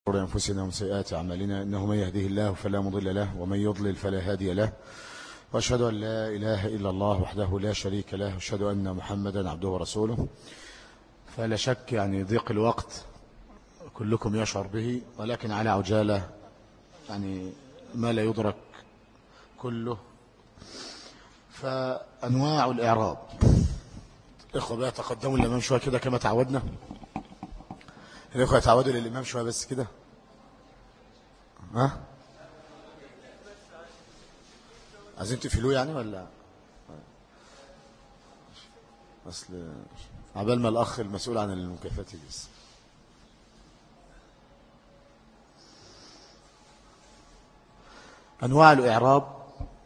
شرور أنفسنا ومن سيئات أعمالنا إنه من يهده الله فلا مضل له ومن يضلل فلا هادي له وأشهد أن لا إله إلا الله وحده لا شريك له وأشهد أن محمدا عبده ورسوله. فلا شك يعني ضيق الوقت كلكم يشعر به، ولكن على عجالة يعني ما لا يدرك كله. فأنواع الإعراب، إخوة بقى تقدموا الإمام شوية كده كما تعودنا. الإخوة يتعودوا للإمام شوية بس كده. ها عايزين تقفلوه يعني ولا أصل عبال ما الأخ المسؤول عن المكافآت يجلس. أنواع الإعراب.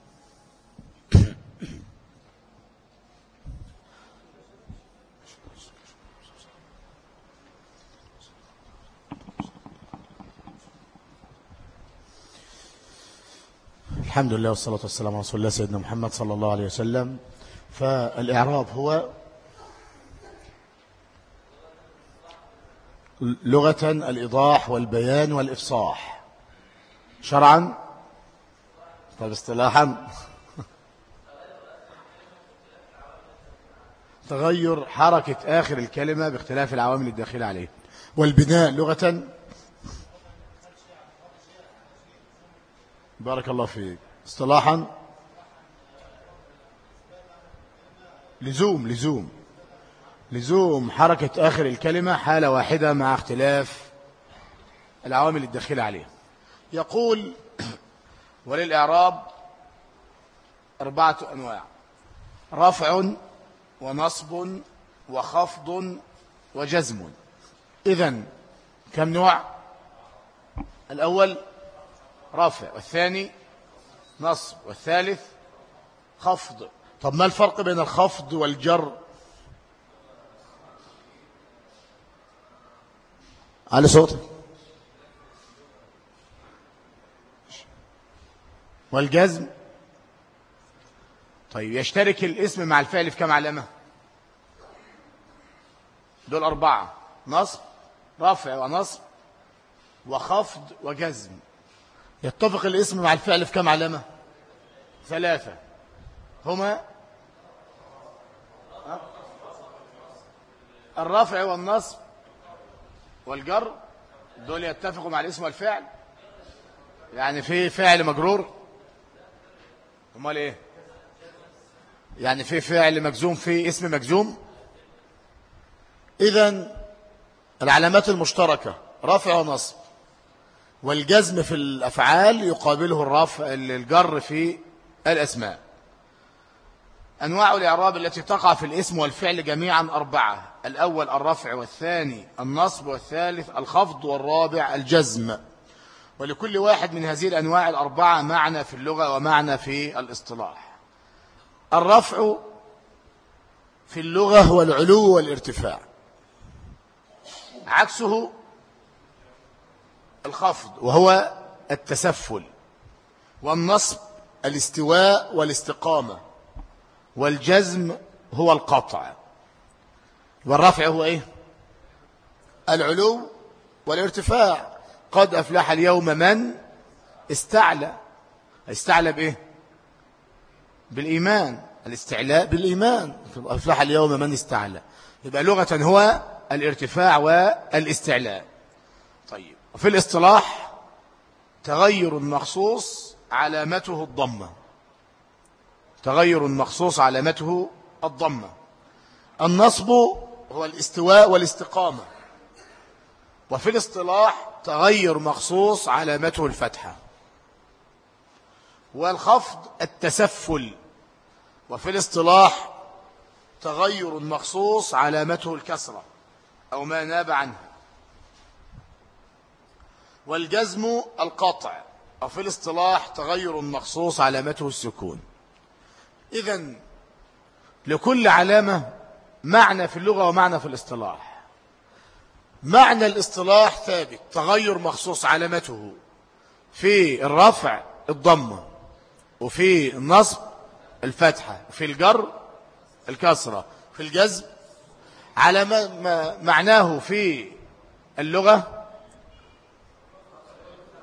الحمد لله والصلاة والسلام على رسول الله سيدنا محمد صلى الله عليه وسلم. فالإعراب هو لغة الإيضاح والبيان والإفصاح، شرعا طب اصطلاحا تغير حركة آخر الكلمة باختلاف العوامل الداخلة عليه. والبناء لغة، بارك الله فيك، اصطلاحا لزوم حركة آخر الكلمة حالة واحدة مع اختلاف العوامل الداخلة عليه. يقول وللإعراب 4 أنواع: رفع ونصب وخفض وجزم. إذن كم نوع؟ الأول رفع، والثاني نصب، والثالث خفض. طب ما الفرق بين الخفض والجر؟ على صوتك. والجزم. طيب يشترك الاسم مع الفعل في كم علامة؟ دول 4: نصب، رفع، ونصب، وخفض، وجزم. يتفق الاسم مع الفعل في كم علامة؟ 3. هما الرفع والنصب والجر، دول يتفقوا مع الاسم والفعل. يعني في فعل مجرور، امال ايه؟ يعني في فعل مجزوم، في اسم مجزوم. اذن العلامات المشتركة رفع ونصب، والجزم في الأفعال يقابله الرفع الجر في الأسماء. أنواع الإعراب التي تقع في الاسم والفعل جميعا 4: الأول الرفع، والثاني النصب، والثالث الخفض، والرابع الجزم. ولكل واحد من هذه الأنواع 4 معنى في اللغة ومعنى في الاصطلاح. الرفع في اللغة هو العلو والارتفاع، عكسه الخفض وهو التسفل، والنصب الاستواء والاستقامة، والجزم هو القطع. والرفع هو ايه؟ العلو والارتفاع. قد أفلح اليوم من استعلى. استعلى بإيه؟ بالإيمان. الاستعلاء بالإيمان. أفلح اليوم من استعلى. يبقى لغة هو الارتفاع والاستعلاء. طيب، وفي الاصطلاح تغير مخصوص علامته الضمة. تغير مخصوص علامته الضمة. النصب هو الاستواء والاستقامة. وفي الاصطلاح تغير مخصوص علامته الفتحة. والخفض التسفل. وفي الاصطلاح تغير مخصوص علامته الكسرة أو ما ناب عنها. والجزم القطع. وفي الاصطلاح تغير مخصوص علامته السكون. إذن لكل علامة معنى في اللغة ومعنى في الاصطلاح. معنى الاصطلاح ثابت، تغير مخصوص علامته في الرفع الضمة، وفي النصب الفتحة، وفي الجر الكسرة، في الجزم على معناه في اللغة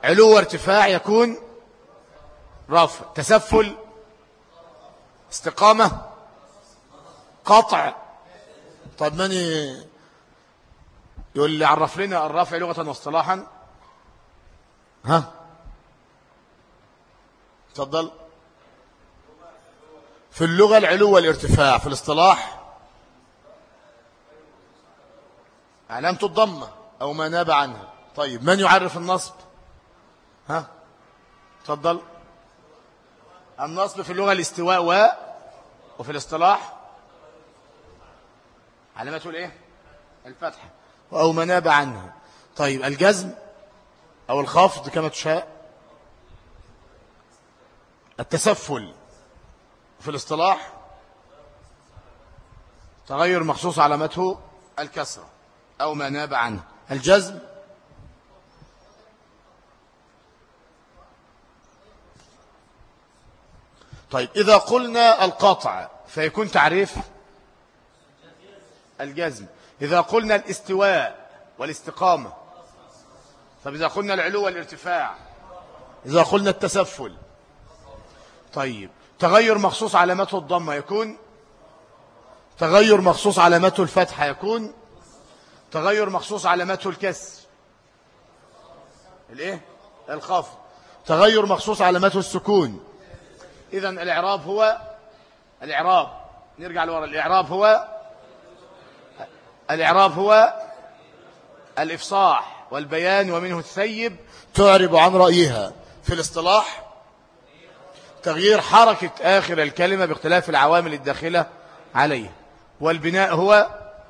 علو وارتفاع يكون رفع. تسفل، استقامة، قطع. طب من يقول لي عرف لنا الرفع لغة واصطلاحا؟ ها تفضل. في اللغة العلو والارتفاع، في الاصطلاح علامة الضمة أو ما ناب عنها. طيب من يعرف النصب؟ ها تفضل. النصب في اللغة الاستواء وفي الاصطلاح علامته الايه؟ الفتحة أو ما ناب عنها. طيب الجزم أو الخفض كما تشاء. التسفل في الاصطلاح تغير مخصوص علامته الكسرة أو ما ناب عنه. الجزم طيب إذا قلنا القطع فيكون تعريف الجزم. إذا قلنا الاستواء والاستقامة. طيب إذا قلنا العلو والارتفاع. إذا قلنا التسفل. طيب تغير مخصوص علامته الضمة يكون. تغير مخصوص علامته الفتحة يكون. تغير مخصوص علامته الكسر الايه؟ الخفض. تغير مخصوص علامته السكون. إذن الإعراب هو نرجع لورا. الإعراب هو الإفصاح والبيان ومنه الثيب تعرب عن رأيها. في الاصطلاح تغيير حركة آخر الكلمة باختلاف العوامل الداخلة عليه. والبناء هو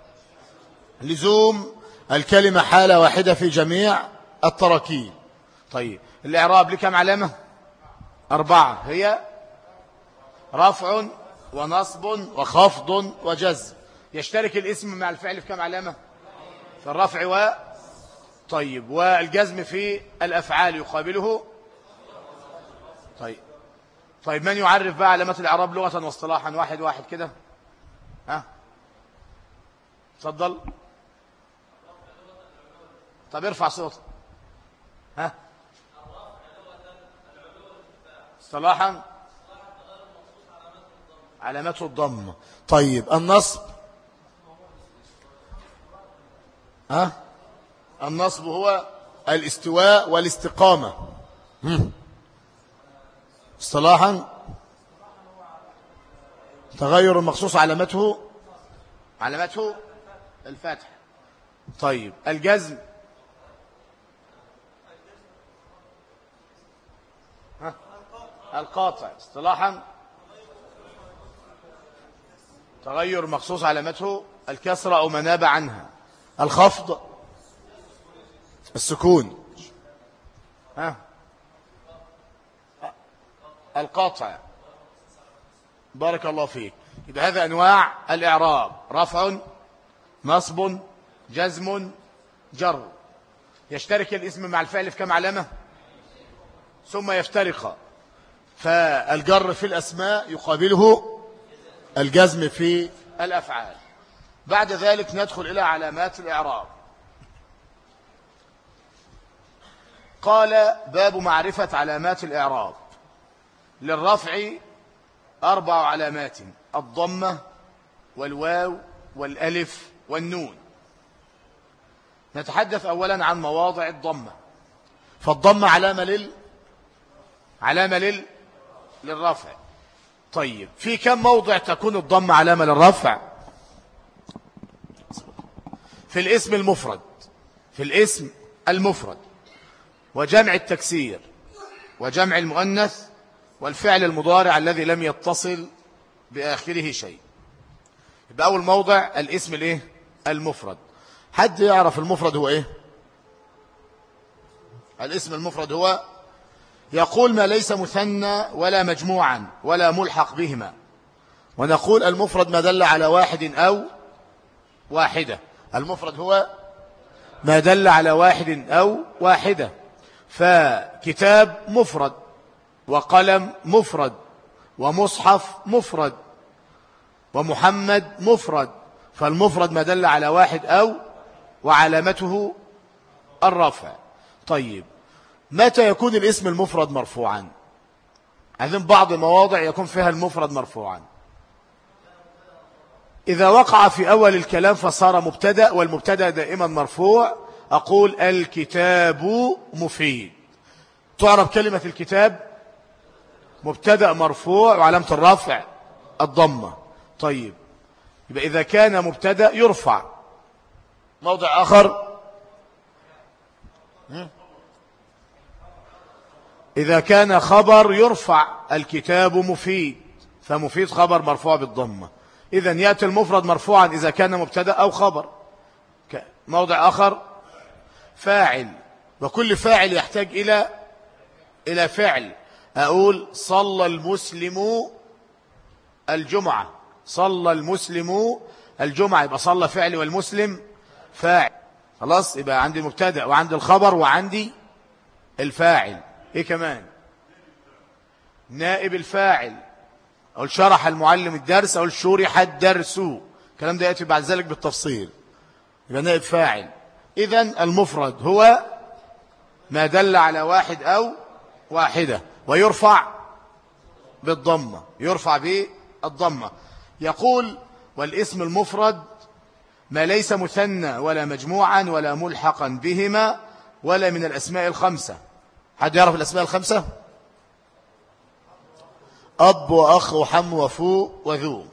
لزوم الكلمة حالة واحدة في جميع التراكيب. طيب الإعراب لكم علامة؟ 4 هي رفع ونصب وخفض وجزم. يشترك الاسم مع الفعل في كم علامة؟ في الرفع طيب والجزم في الأفعال يقابله. طيب من يعرف بقى علامات الإعراب لغة واصطلاحا؟ واحد كده. ها تفضل. طب ارفع صوتك. ها اصطلاحا علامته الضمة. طيب النصب. النصب هو الاستواء والاستقامة. اصطلاحا تغير مخصوص علامته الفتح. طيب الجزم القاطع. اصطلاحا تغير مخصوص علامته الكسرة أو ما ناب عنها. الخفض السكون. القاطع. بارك الله فيك. يبقى هذا أنواع الإعراب: رفع، نصب، جزم، جر. يشترك الاسم مع الفعل في كم علامة؟ ثم يفترق. فالجر في الأسماء يقابله الجزم في الأفعال. بعد ذلك ندخل إلى علامات الإعراب. قال: باب معرفة علامات الإعراب. للرفع 4 علامات: الضمة والواو والألف والنون. نتحدث أولا عن مواضع الضمة. فالضمة علامة للرفع. طيب في كم موضع تكون الضمة علامة للرفع؟ في الاسم المفرد وجمع التكسير وجمع المؤنث والفعل المضارع الذي لم يتصل بآخره شيء. يبقى أول موضع الاسم المفرد. حد يعرف المفرد هو ايه؟ الاسم المفرد هو يقول ما ليس مثنى ولا مجموعا ولا ملحق بهما. ونقول المفرد ما دل على واحد أو واحدة. المفرد هو ما دل على واحد أو واحدة. فكتاب مفرد، وقلم مفرد، ومصحف مفرد، ومحمد مفرد. فالمفرد ما دل على واحد أو، وعلامته الرفع. طيب متى يكون الاسم المفرد مرفوعا؟ عندهم بعض المواضع يكون فيها المفرد مرفوعا. إذا وقع في أول الكلام فصار مبتدأ، والمبتدأ دائما مرفوع. أقول الكتاب مفيد. تعرف كلمة الكتاب مبتدأ مرفوع وعلامة الرفع الضمة. طيب، يبقى إذا كان مبتدأ يرفع. موضع آخر، إذا كان خبر يرفع الكتاب مفيد، فمفيد خبر مرفوع بالضمة. إذن يأتي المفرد مرفوعا إذا كان مبتدأ أو خبر. موضع آخر فاعل، وكل فاعل يحتاج إلى فعل. أقول صلى المسلم الجمعة، صلى المسلم الجمعة، يبقى صلى فعل والمسلم فاعل. خلاص، يبقى عندي المبتدأ وعندي الخبر وعندي الفاعل. إيه كمان؟ نائب الفاعل. أقول شرح المعلم الدرس، أقول شرح الدرس. الكلام ده يأتي بعد ذلك بالتفصيل. يبقى نائب فاعل. إذن المفرد هو ما دل على واحد أو واحدة، ويرفع بالضمة، يرفع بالضمة. يقول والاسم المفرد ما ليس مثنى ولا مجموعا ولا ملحقا بهما ولا من الأسماء الخمسة. حد يعرف الأسماء الخمسة؟ أب وأخ وحم وفو وذو.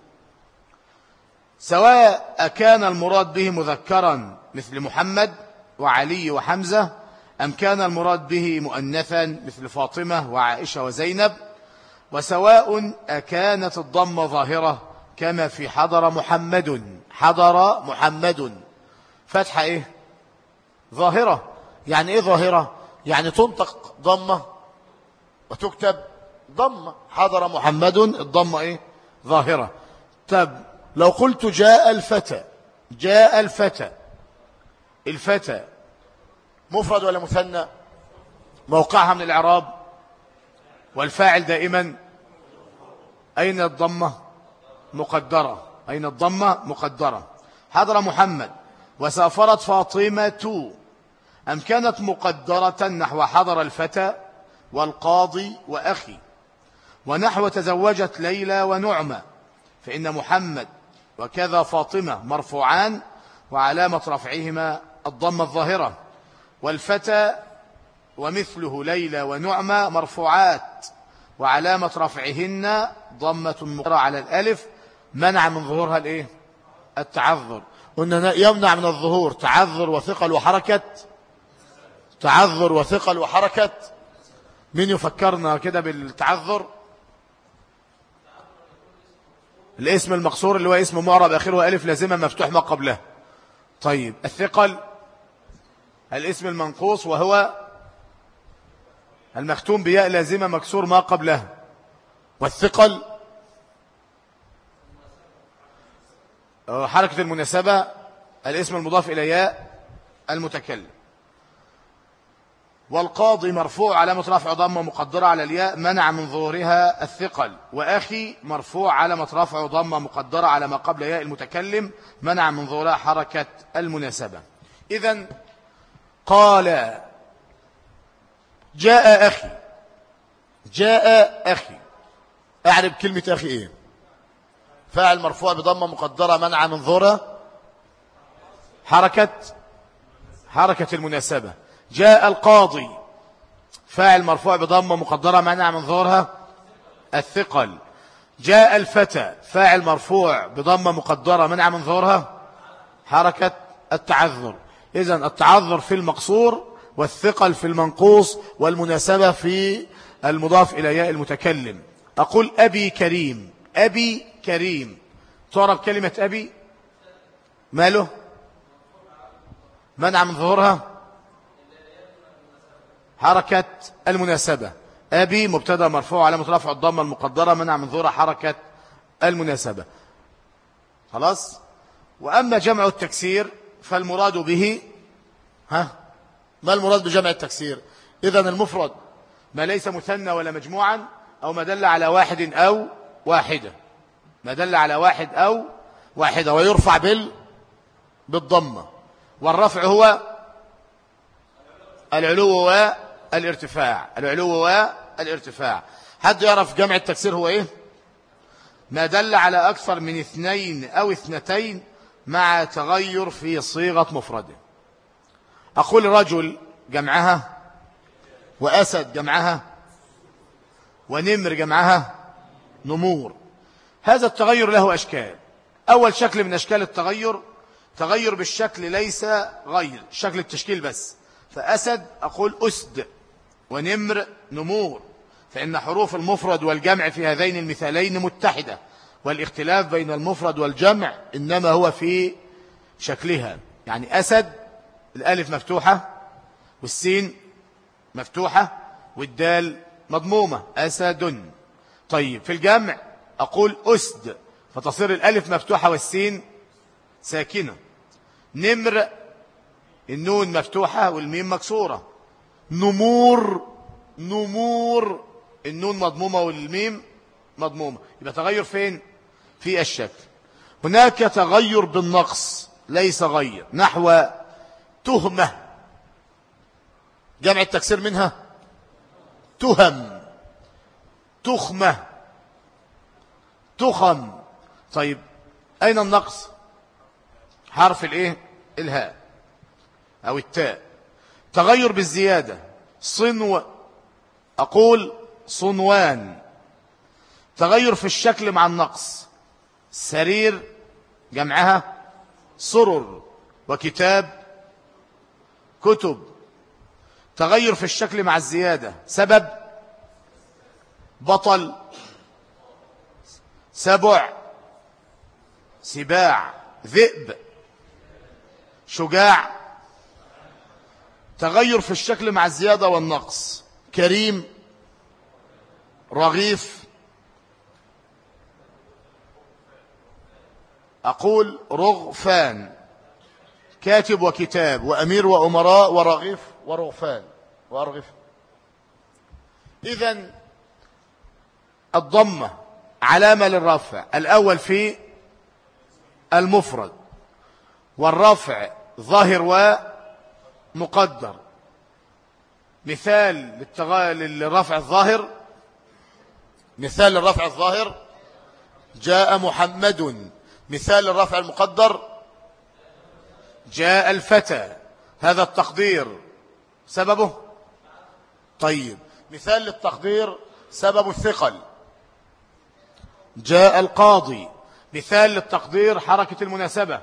سواء كان المراد به مذكرا مثل محمد وعلي وحمزة، أم كان المراد به مؤنثا مثل فاطمة وعائشة وزينب. وسواء كانت الضمة ظاهرة كما في حضر محمد. حضر محمد فتحة إيه؟ ظاهرة. يعني إيه ظاهرة؟ يعني تنطق ضمة وتكتب ضمة. حضر محمد الضمة إيه؟ ظاهرة. طب لو قلت جاء الفتى، جاء الفتى، الفتى مفرد ولا مثنى؟ موقعها من الإعراب والفاعل دائما أين الضمة؟ مقدرة. أين الضمة؟ مقدرة. حضر محمد. وسافرت فاطمة، أم كانت مقدرة نحو حضر الفتى والقاضي وأخي، ونحو تزوجت ليلى ونعمة، فإن محمد وكذا فاطمة مرفوعان وعلامة رفعهما الضمة الظاهرة، والفتى ومثله ليلى ونعمة مرفوعات وعلامة رفعهن ضمة مقدرة على الألف منع من ظهورها الإيه؟ التعذر. قلنا يمنع من الظهور تعذر وثقل وحركة. تعذر وثقل وحركة. مين يفكرنا كده بالتعذر؟ الاسم المقصور اللي هو اسم معرب آخره ألف لازمة مفتوح ما قبله. طيب الثقل الاسم المنقوص وهو المختوم بياء لازمة مكسور ما قبله. والثقل حركة المناسبة الاسم المضاف إلى ياء المتكلم. والقاضي مرفوع علامة رفع ضمة مقدرة على الياء منع من ظهورها الثقل. وأخي مرفوع علامة رفع ضمة مقدرة على ما قبل ياء المتكلم منع من ظهورها حركة المناسبة. إذن قال جاء أخي، جاء أخي. أعرب كلمة أخي إيه؟ فاعل مرفوع بضمة مقدرة منع من ظهورها حركة المناسبة. جاء القاضي فاعل مرفوع بضمة مقدرة منع من ظهورها الثقل. جاء الفتى فاعل مرفوع بضمة مقدرة منع من ظهورها حركة التعذر. إذن التعذر في المقصور والثقل في المنقوص والمناسبة في المضاف إلى ياء المتكلم. أقول أبي كريم، أبي كريم. تعرف كلمة أبي ماله؟ منع من ظهورها حركة المناسبة. أبي مبتدا مرفوع علامة رفع الضمة المقدرة منع من ظهورها حركة المناسبة. خلاص. وأما جمع التكسير فالمراد به ما المراد بجمع التكسير؟ إذن المفرد ما ليس مثنى ولا مجموعا أو ما دل على واحد أو واحدة. ما دل على واحد أو واحدة ويرفع بالضمة. والرفع هو العلو والارتفاع، العلو والارتفاع. حد يعرف جمع التكسير هو ايه؟ ما دل على أكثر من اثنين أو اثنتين مع تغير في صيغة مفرده. أقول رجل جمعها، وأسد جمعها، ونمر جمعها نمور. هذا التغير له أشكال. أول شكل من أشكال التغير تغير بالشكل ليس غير شكل التشكيل بس، فأسد أقول أسد، ونمر نمور، فإن حروف المفرد والجمع في هذين المثالين متحدة، والاختلاف بين المفرد والجمع إنما هو في شكلها. يعني أسد الألف مفتوحة والسين مفتوحة والدال مضمومة، أسد. طيب في الجمع أقول أسد، فتصير الألف مفتوحة والسين ساكنة. نمر النون مفتوحة والميم مكسورة. نمور نمور النون مضمومة والميم مضمومة. يبقى تغير فين؟ في الشكل. هناك تغير بالنقص ليس غير، نحو تهمة، جمع التكسير منها تهم، تخمة، تخم. طيب أين النقص؟ حرف الايه؟ الهاء أو التاء. تغير بالزيادة، صنو أقول صنوان. تغير في الشكل مع النقص، سرير جمعها سرر، وكتاب كتب. تغير في الشكل مع الزيادة، سبب بطل، سبع، سباع، ذئب، شجاع. تغير في الشكل مع الزيادة والنقص، كريم، رغيف، أقول رغفان، كاتب وكتاب، وأمير وأمراء، ورغيف ورغفان وأرغف. إذن الضمة علامة للرفع، الأول في المفرد، والرفع ظاهر ومقدر. مثال للرفع الظاهر، مثال للرفع الظاهر جاء محمد. مثال للرفع المقدر جاء الفتى. هذا التقدير سببه. طيب مثال للتقدير سبب الثقل، جاء القاضي. مثال للتقدير حركة المناسبة،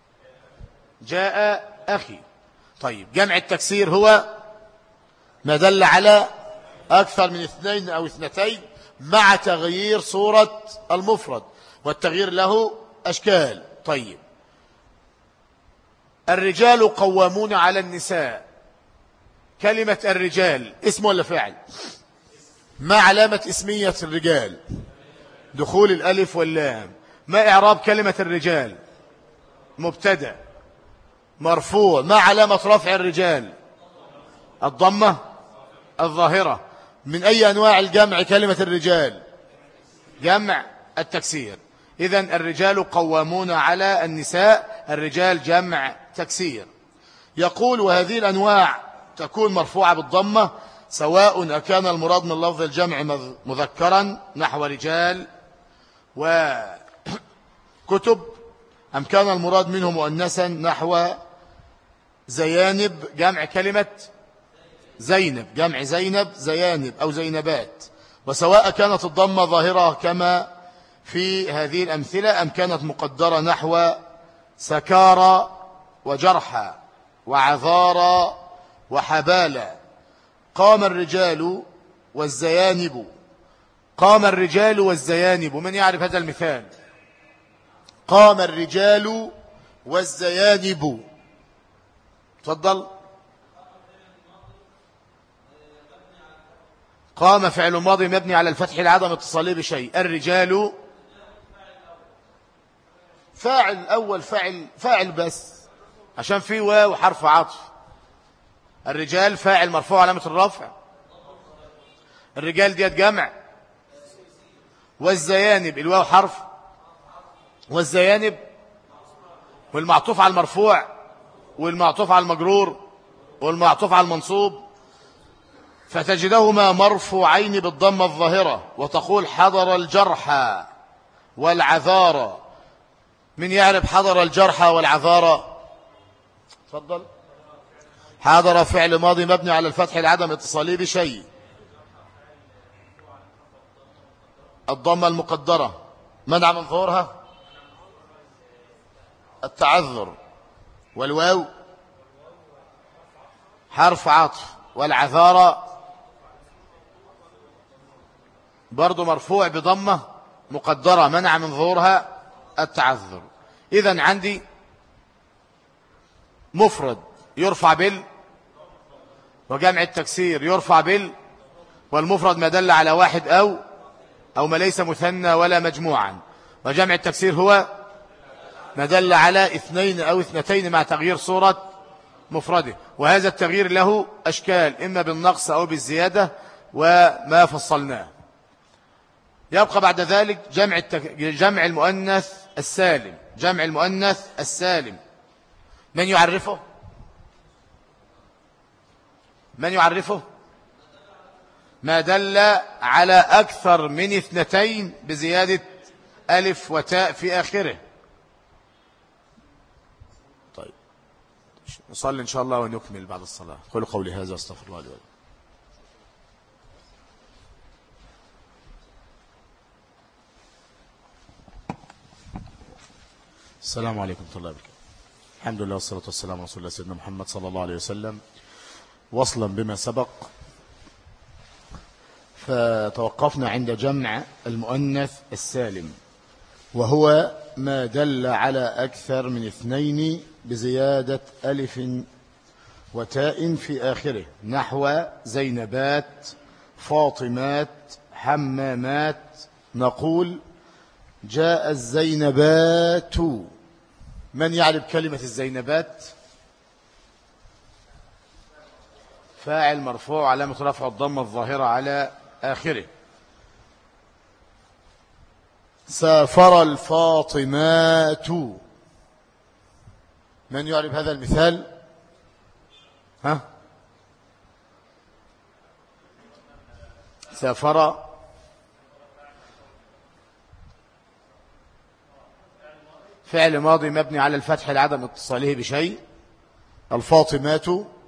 جاء أخي. طيب جمع التكسير هو ما دل على أكثر من اثنين أو اثنتين مع تغيير صورة المفرد، والتغيير له أشكال. طيب الرجال قوامون على النساء. كلمة الرجال اسم ولا فعل؟ ما علامة اسمية الرجال؟ دخول الألف واللام. ما إعراب كلمة الرجال؟ مبتدأ مرفوع. ما علامة رفع الرجال؟ الضمة الظاهرة. من أي أنواع الجمع كلمة الرجال؟ جمع التكسير. إذن الرجال قوامون على النساء، الرجال جمع تكسير. يقول وهذه الأنواع تكون مرفوعة بالضمة سواء أكان المراد من لفظ الجمع مذكرا نحو رجال وكتب، أم كان المراد منه مؤنثا نحو زيانب، جمع كلمة زينب، جمع زينب زيانب أو زينبات. وسواء كانت الضمة ظاهرة كما في هذه الأمثلة أم كانت مقدرة نحو سكارى وجرحى وعذارى وحبالى. قام الرجال والزيانب. قام الرجال والزيانب، من يعرف هذا المثال؟ قام الرجال والزيانب. تفضل. قام فعل ماضي مبني على الفتح لعدم اتصاله بشيء. الرجال فاعل الأول، فاعل بس عشان فيه واو حرف عطف. الرجال فاعل مرفوع علامة الرفع. الرجال ديت جمع. والزيانب الواو حرف، والزيانب والمعطوف على المرفوع والمعطوف على المجرور والمعطوف على المنصوب فتجدهما مرفوعين بالضمة الظاهرة، وتقول حضر الجرحى والعذارى. من يعرف حضر الجرحى والعذارى؟ تفضل. حضر فعل ماضي مبني على الفتح لعدم اتصاله بشيء. الضمة المقدرة منع من ظهورها التعذر، والواو حرف عطف، والعذارى برضو مرفوع بضمة مقدرة منع من ظهورها التعذر. إذن عندي مفرد يرفع بال، وجمع التكسير يرفع بال، والمفرد ما دل على واحد أو ما ليس مثنى ولا مجموعا، وجمع التكسير هو ما دل على اثنين أو اثنتين مع تغيير صورة مفرده. وهذا التغيير له أشكال، إما بالنقص أو بالزيادة وما فصلناه. يبقى بعد ذلك جمع المؤنث السالم. جمع المؤنث السالم من يعرفه؟ من يعرفه؟ ما دل على أكثر من اثنتين بزيادة ألف وتاء في آخره. طيب نصلي إن شاء الله ونكمل بعد الصلاة. قولوا قولي هذا استغفر الله لي ولكم. السلام عليكم ورحمة الله وبركاته. الحمد لله والصلاة والسلام على رسول الله سيدنا محمد صلى الله عليه وسلم. وصلا بما سبق، فتوقفنا عند جمع المؤنث السالم، وهو ما دل على أكثر من اثنين بزيادة ألف وتاء في آخره، نحو زينبات، فاطمات، حمامات. نقول جاء الزينبات. من يعرف كلمة الزينبات؟ فاعل مرفوع علامة رفع الضمة الظاهرة على آخره. سافر الفاطمات. من يعرف هذا المثال؟ سافر فعل ماضي مبني على الفتح لعدم اتصاله بشيء. الفاطمات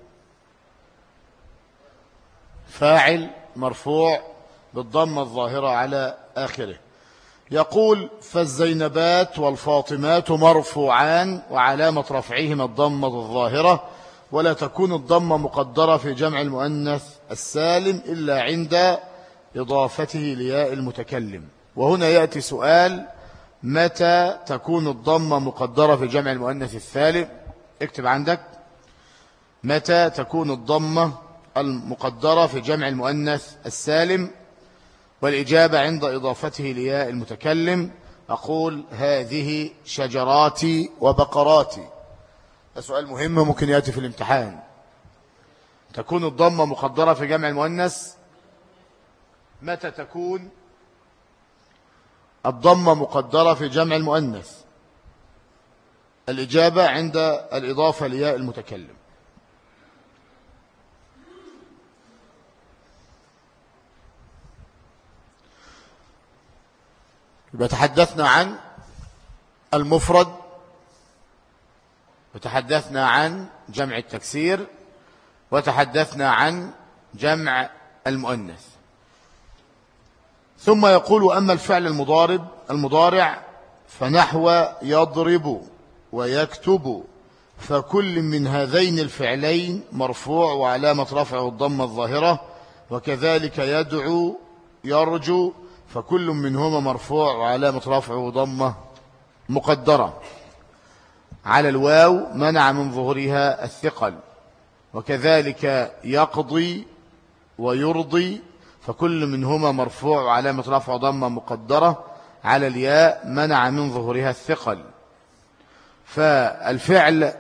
فاعل مرفوع بالضمة الظاهرة على آخره. يقول فالزينبات والفاطمات مرفوعان وعلامة رفعهما الضمة الظاهرة، ولا تكون الضمة مقدرة في جمع المؤنث السالم إلا عند إضافته لياء المتكلم. وهنا يأتي سؤال: متى تكون الضمة مقدرة في جمع المؤنث السالم؟ اكتب عندك: متى تكون الضمة المقدرة في جمع المؤنث السالم؟ والإجابة عند إضافته لياء المتكلم. أقول: هذه شجراتي وبقراتي. سؤال مهم ممكن يأتي في الامتحان. تكون الضمة مقدرة في جمع المؤنث، متى تكون الضمة مقدرة في جمع المؤنث؟ الإجابة عند الإضافة لياء المتكلم. يبقى تحدثنا عن المفرد، وتحدثنا عن جمع التكسير، وتحدثنا عن جمع المؤنث. ثم يقول: أما الفعل المضارع فنحو يضرب ويكتب، فكل من هذين الفعلين مرفوع وعلامة رفعه الضمة الظاهرة، وكذلك يدعو يرجو، فكل منهما مرفوع وعلامة رفعه ضمة مقدرة على الواو منع من ظهورها الثقل، وكذلك يقضي ويرضي، فكل منهما مرفوع وعلامة رفعه ضمة مقدرة على الياء منع من ظهورها الثقل. فالفعل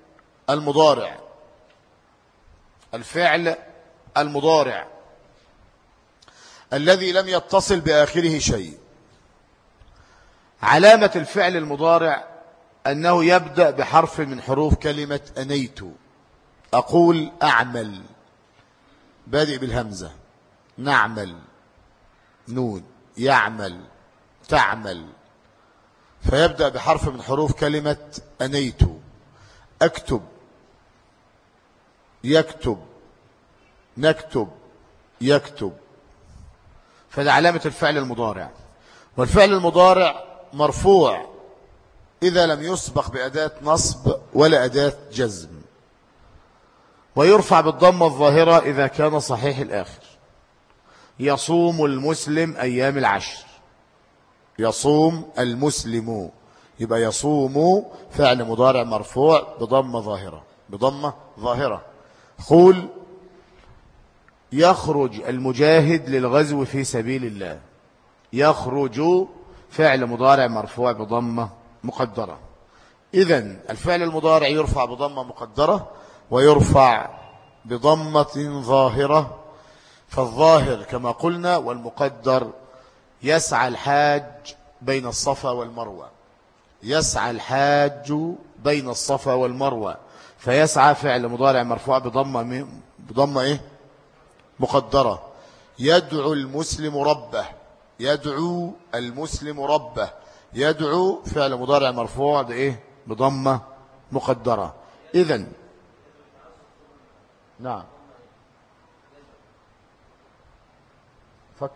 المضارع الذي لم يتصل بآخره شيء، علامة الفعل المضارع أنه يبدأ بحرف من حروف كلمة أنيت. أقول: أعمل، بادئ بالهمزة. نعمل، نون، يعمل، تعمل، فيبدأ بحرف من حروف كلمة أنيت. أكتب، يكتب، نكتب، يكتب، فده علامة الفعل المضارع. والفعل المضارع مرفوع إذا لم يسبق بأداة نصب ولا أداة جزم، ويرفع بالضمة الظاهرة إذا كان صحيح الآخر. يصوم المسلم أيام العشر. يصوم المسلم، يبقى يصوم فعل مضارع مرفوع بضمة ظاهرة، بضمة ظاهرة. قول يخرج المجاهد للغزو في سبيل الله. يخرج فعل مضارع مرفوع بضمة مقدرة. إذن الفعل المضارع يرفع بضمة مقدرة ويرفع بضمة ظاهرة. فالظاهر كما قلنا، والمقدر يسعى الحاج بين الصفا والمروة. يسعى الحاج بين الصفا والمروة، فيسعى فعل مضارع مرفوع بضمة إيه؟ مقدرة. يدعو المسلم ربه. يدعو المسلم ربه. يدعو فعل مضارع مرفوع بإيه؟ بضمة مقدرة. إذن نعم، فكر.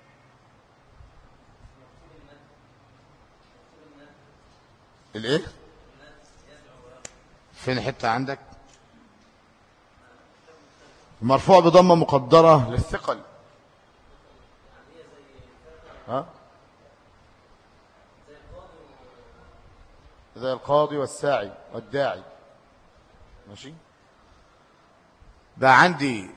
الايه؟ فين حتة عندك؟ مرفوع بضمة مقدرة للثقل. ها؟ زي القاضي والساعي والداعي. ماشي. بقى عندي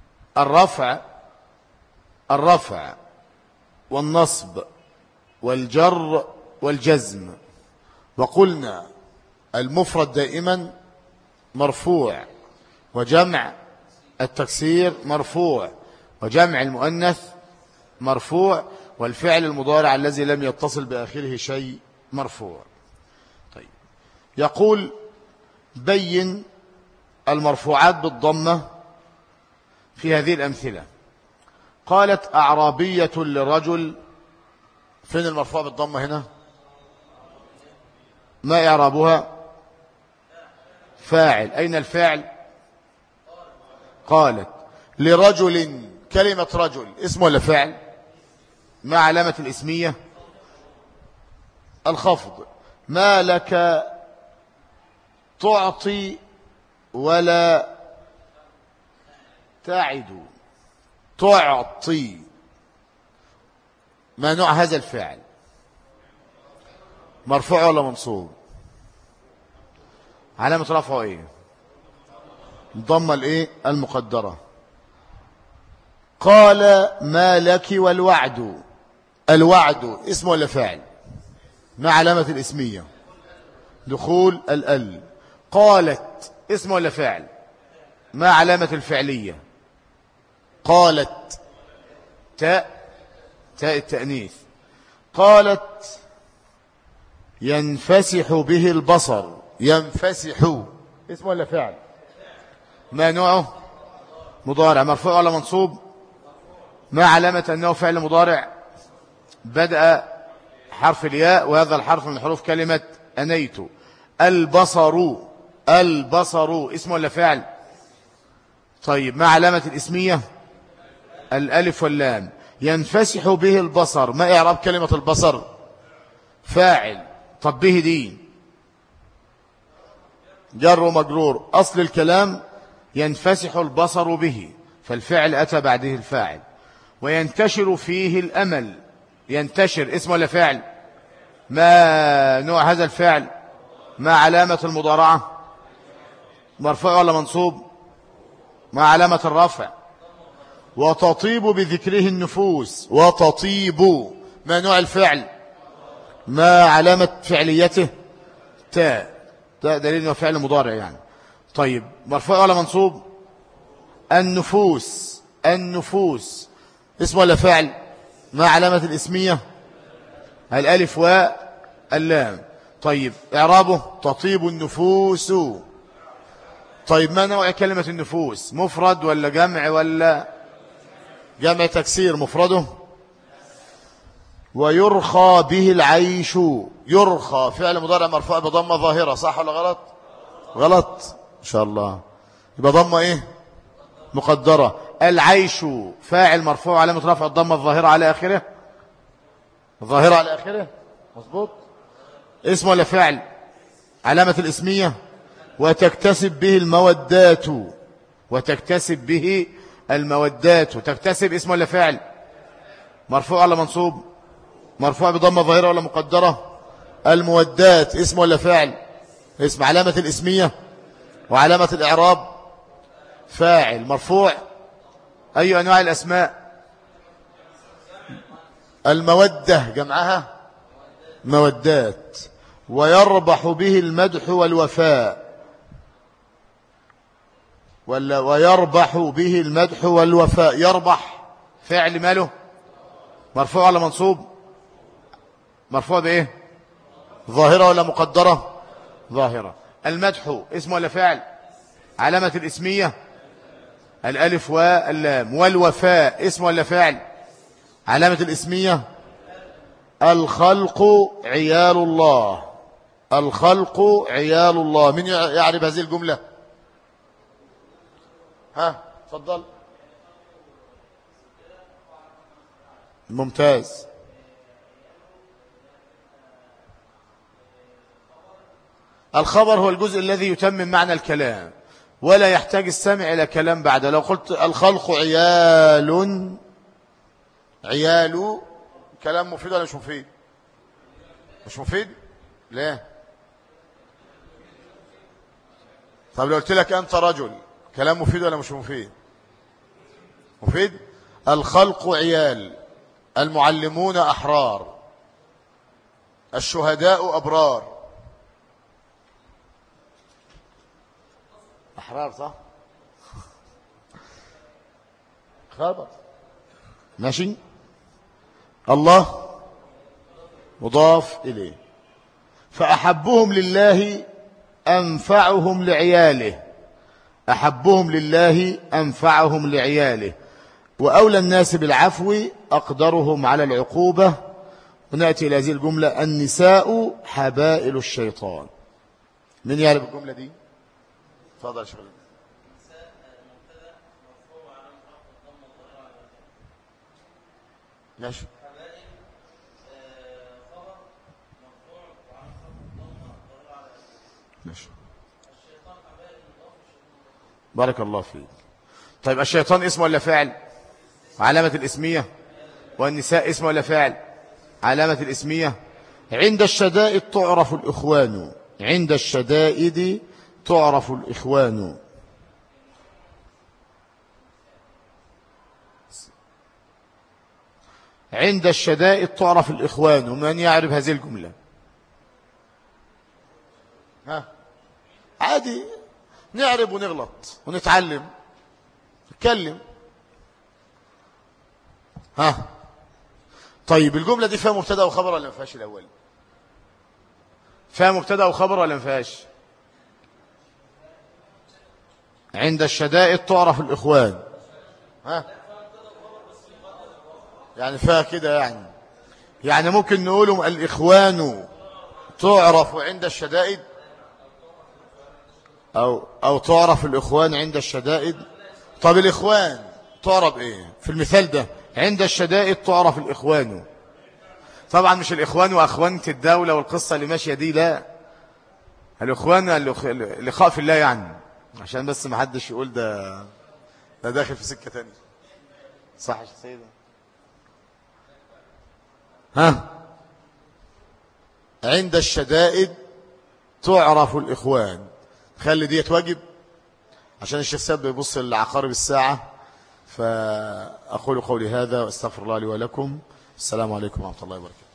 الرفع والنصب والجر والجزم. وقلنا المفرد دائما مرفوع، وجمع التكسير مرفوع، وجمع المؤنث مرفوع، والفعل المضارع الذي لم يتصل بآخره شيء مرفوع. طيب، يقول بين المرفوعات بالضمة في هذه الأمثلة. قالت أعرابية لرجل. فين المرفوع بالضمة هنا؟ ما إعرابها؟ فاعل. أين الفاعل؟ قالت لرجل. كلمة رجل اسم ولا فاعل؟ ما علامة الاسمية؟ الخفض. ما لك تعطي ولا تعد. تعطي، ما نوع هذا الفعل؟ مرفوع ولا منصوب؟ علامة رفعه ايه؟ ضم الايه؟ المقدرة. قال ما لك والوعد. الوعد اسم ولا فاعل؟ ما علامة الاسمية؟ دخول ال. قالت اسم ولا فاعل؟ ما علامة الفعلية؟ قالت تاء التأنيث. قالت ينفسح به البصر. ينفسح اسم ولا فعل؟ ما نوعه؟ مضارع. مرفوع ولا منصوب؟ ما علامة أنه فعل مضارع؟ بدأ حرف الياء، وهذا الحرف من حروف كلمة أنيت. البصر. البصر اسم ولا فعل؟ طيب، ما علامة الاسمية؟ الألف واللام. ينفسح به البصر، ما إعراب كلمة البصر؟ فاعل. طب به دي جر ومجرور. أصل الكلام ينفسح البصر به، فالفعل أتى بعده الفاعل. وينتشر فيه الأمل. ينتشر اسم ولا فعل؟ ما نوع هذا الفعل؟ ما علامة المضارعة؟ مرفوع ولا منصوب؟ ما علامة الرفع؟ وتطيب بذكره النفوس. وتطيب، ما نوع الفعل؟ ما علامة فعليته؟ تاء. دليل انه فعل مضارع يعني. طيب، مرفوع ولا منصوب؟ النفوس. النفوس اسم ولا فعل؟ ما علامة الاسمية؟ الألف واللام. طيب، إعرابه تطيب النفوس. طيب ما نوع كلمة النفوس؟ مفرد ولا جمع ولا جمع تكسير؟ مفرده. ويرخى به العيش. يرخى فعل مضارع مرفوع بضمة ظاهرة، صح ولا غلط؟ غلط إن شاء الله. يبقى ضمة إيه؟ مقدرة. العيش فاعل مرفوع علامة رفع الضمة الظاهرة على آخره. الظاهرة على آخره مظبوط. اسم ولا فعل؟ علامة الاسمية. وتكتسب به المودات. وتكتسب به المودات. تكتسب اسم ولا فعل؟ مرفوع ولا منصوب؟ مرفوع بضمة ظاهرة ولا مقدرة؟ المودات اسم ولا فعل؟ اسم. علامة الاسمية وعلامة الإعراب فاعل مرفوع. أي أنواع الأسماء؟ المودة جمعها مودات. ويربح به المدح والوفاء. ولا ويربح به المدح والوفاء. يربح فعل ماله؟ مرفوع ولا منصوب؟ مرفوع بإيه؟ ظاهرة ولا مقدرة؟ ظاهرة. المدح اسم ولا فعل؟ علامة الاسمية الألف واللام. والوفاء اسم ولا فعل؟ علامة الاسمية. الخلق عيال الله. الخلق عيال الله. من يعرف هذه الجملة؟ ها تفضل. ممتاز. الخبر هو الجزء الذي يتمم معنى الكلام ولا يحتاج السامع إلى كلام بعده. لو قلت الخلق عيال، عيال كلام مفيد ولا مش مفيد؟ مش مفيد. ليه؟ طب لو قلت لك أنت رجل كلام مفيد ولا مش مفيد؟ مفيد. الخلق عيال، المعلمون أحرار، الشهداء أبرار. أحرار صح؟ خبر ماشي. الله مضاف إليه. فأحبهم لله أنفعهم لعياله. أحبهم لله أنفعهم لعياله. وأولى الناس بالعفو أقدرهم على العقوبة. ونأتي إلى هذه الجملة النساء حبائل الشيطان. من يعرف الجملة دي؟ تفضل شغل. ماشي. ماشي. بارك الله فيك. طيب الشيطان اسم ولا فاعل؟ علامة الاسمية. والنساء اسم ولا فاعل؟ علامة الاسمية. عند الشدائد تعرف الإخوان. عند الشدائد تعرف الإخوان. عند الشدائد تعرف الإخوان. من يعرف هذه الجملة؟ ها عادي نعرب ونغلط ونتعلم نتكلم. ها طيب الجملة دي فيها مبتدأ وخبر ولا ما فيهاش؟ الأول فيها مبتدأ وخبر ولا ما فيهاش؟ عند الشدائد تعرف الإخوان. ها يعني فيها كده يعني ممكن نقولهم الإخوان تعرف عند الشدائد أو تعرف الإخوان عند الشدائد. طب الإخوان تعرف إيه في المثال ده؟ عند الشدائد تعرف الإخوان. طبعا مش الإخوان وأخوانة الدولة والقصة اللي ماشية دي، لا. الإخوان اللقاء في الله يعني، عشان بس ما حدش يقول ده داخل في سكة تانية. صح يا سيدة؟ ها عند الشدائد تعرف الإخوان. خلي ديت واجب عشان الشيخ سيد بيبص لعقارب الساعة. فأقول قولي هذا واستغفر الله لي ولكم. السلام عليكم ورحمة الله وبركاته.